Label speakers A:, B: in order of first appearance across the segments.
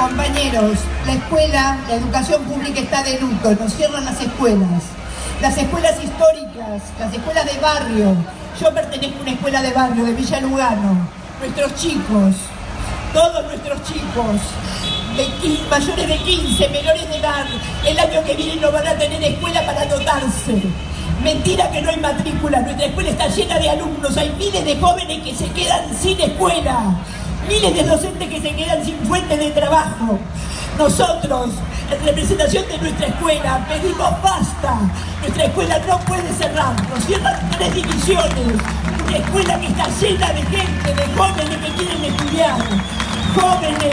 A: Compañeros, la escuela, la educación pública está de luto, nos cierran las escuelas históricas, las escuelas de barrio. Yo pertenezco a una escuela de barrio de Villa Lugano. Nuestros chicos, todos nuestros chicos, mayores de 15, menores de edad, el año que viene no van a tener escuela para anotarse. Mentira que no hay matrícula, nuestra escuela está llena de alumnos, hay miles de jóvenes que se quedan sin escuela, miles de docentes que se quedan sin fuente de trabajo. Nosotros, en representación de nuestra escuela, pedimos basta. Nuestra escuela no puede cerrar, nos cierran 3 divisiones. Una escuela que está llena de gente, de jóvenes que quieren estudiar. Jóvenes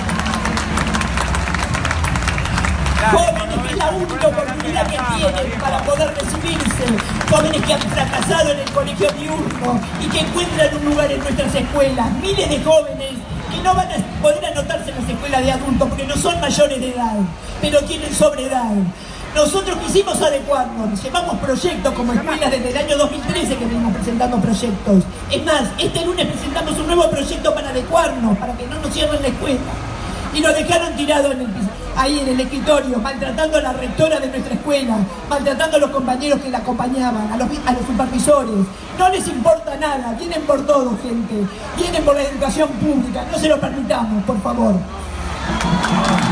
A: que es la única oportunidad que tienen para poder recibirse, jóvenes que han fracasado en el colegio diurno y que encuentran un lugar en nuestras escuelas, miles de jóvenes que no van a poder anotarse en las escuelas de adultos porque no son mayores de edad, pero tienen sobreedad. Nosotros quisimos adecuarnos, llevamos proyectos como escuelas desde el año 2013 que venimos presentando proyectos. Es más, este lunes presentamos un nuevo proyecto para adecuarnos, para que no nos cierren la escuela. Y nos dejaron tirados ahí en el escritorio, maltratando a la rectora de nuestra escuela, maltratando a los compañeros que la acompañaban, a los supervisores. No les importa nada, vienen por todo, gente. Vienen por la educación pública, no se lo permitamos, por favor.